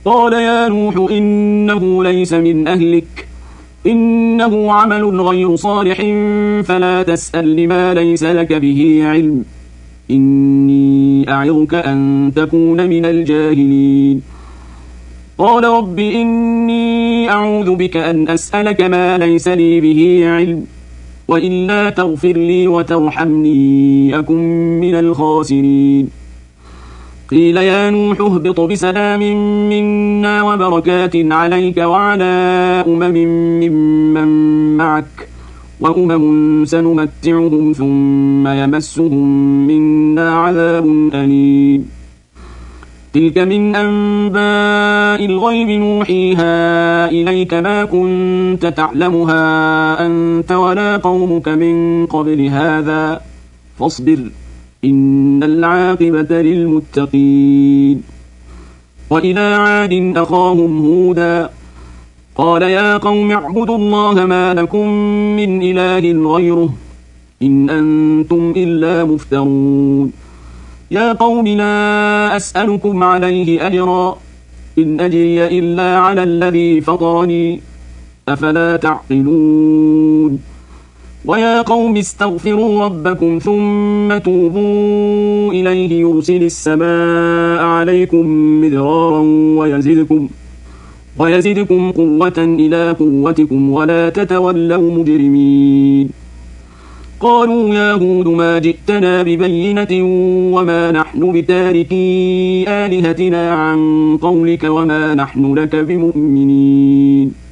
قال يا نوح إنه ليس من أهلك إنه عمل غير صالح فلا تسأل لما ليس لك به علم إني أعظك أن تكون من الجاهلين قال رب إني أعوذ بك أن أسألك ما ليس لي به علم وإلا تغفر لي وترحمني أكن من الخاسرين قيل يا نوح اهبط بسلام منا وبركات عليك وعلى ممن معك وأمم سنمتعهم ثم يمسهم منا عذاب أليم تلك من أنباء الغيب نوحيها إليك ما كنت تعلمها أنت ولا قومك من قبل هذا فاصبر إن العاقبة للمتقين وإلى عاد أخاهم هودا قال يا قوم اعبدوا الله ما لكم من إله غيره إن أنتم إلا مفترون يا قوم لا أسألكم عليه أجرا إن أجري إلا على الذي فطرني أفلا تعقلون ويا قوم استغفروا ربكم ثم توبوا إليه يرسل السماء عليكم مدرارا ويزدكم قوة إلى قوتكم ولا تتولوا مجرمين قالوا يا هود ما جئتنا ببينة وما نحن بتاركي آلهتنا عن قولك وما نحن لك بمؤمنين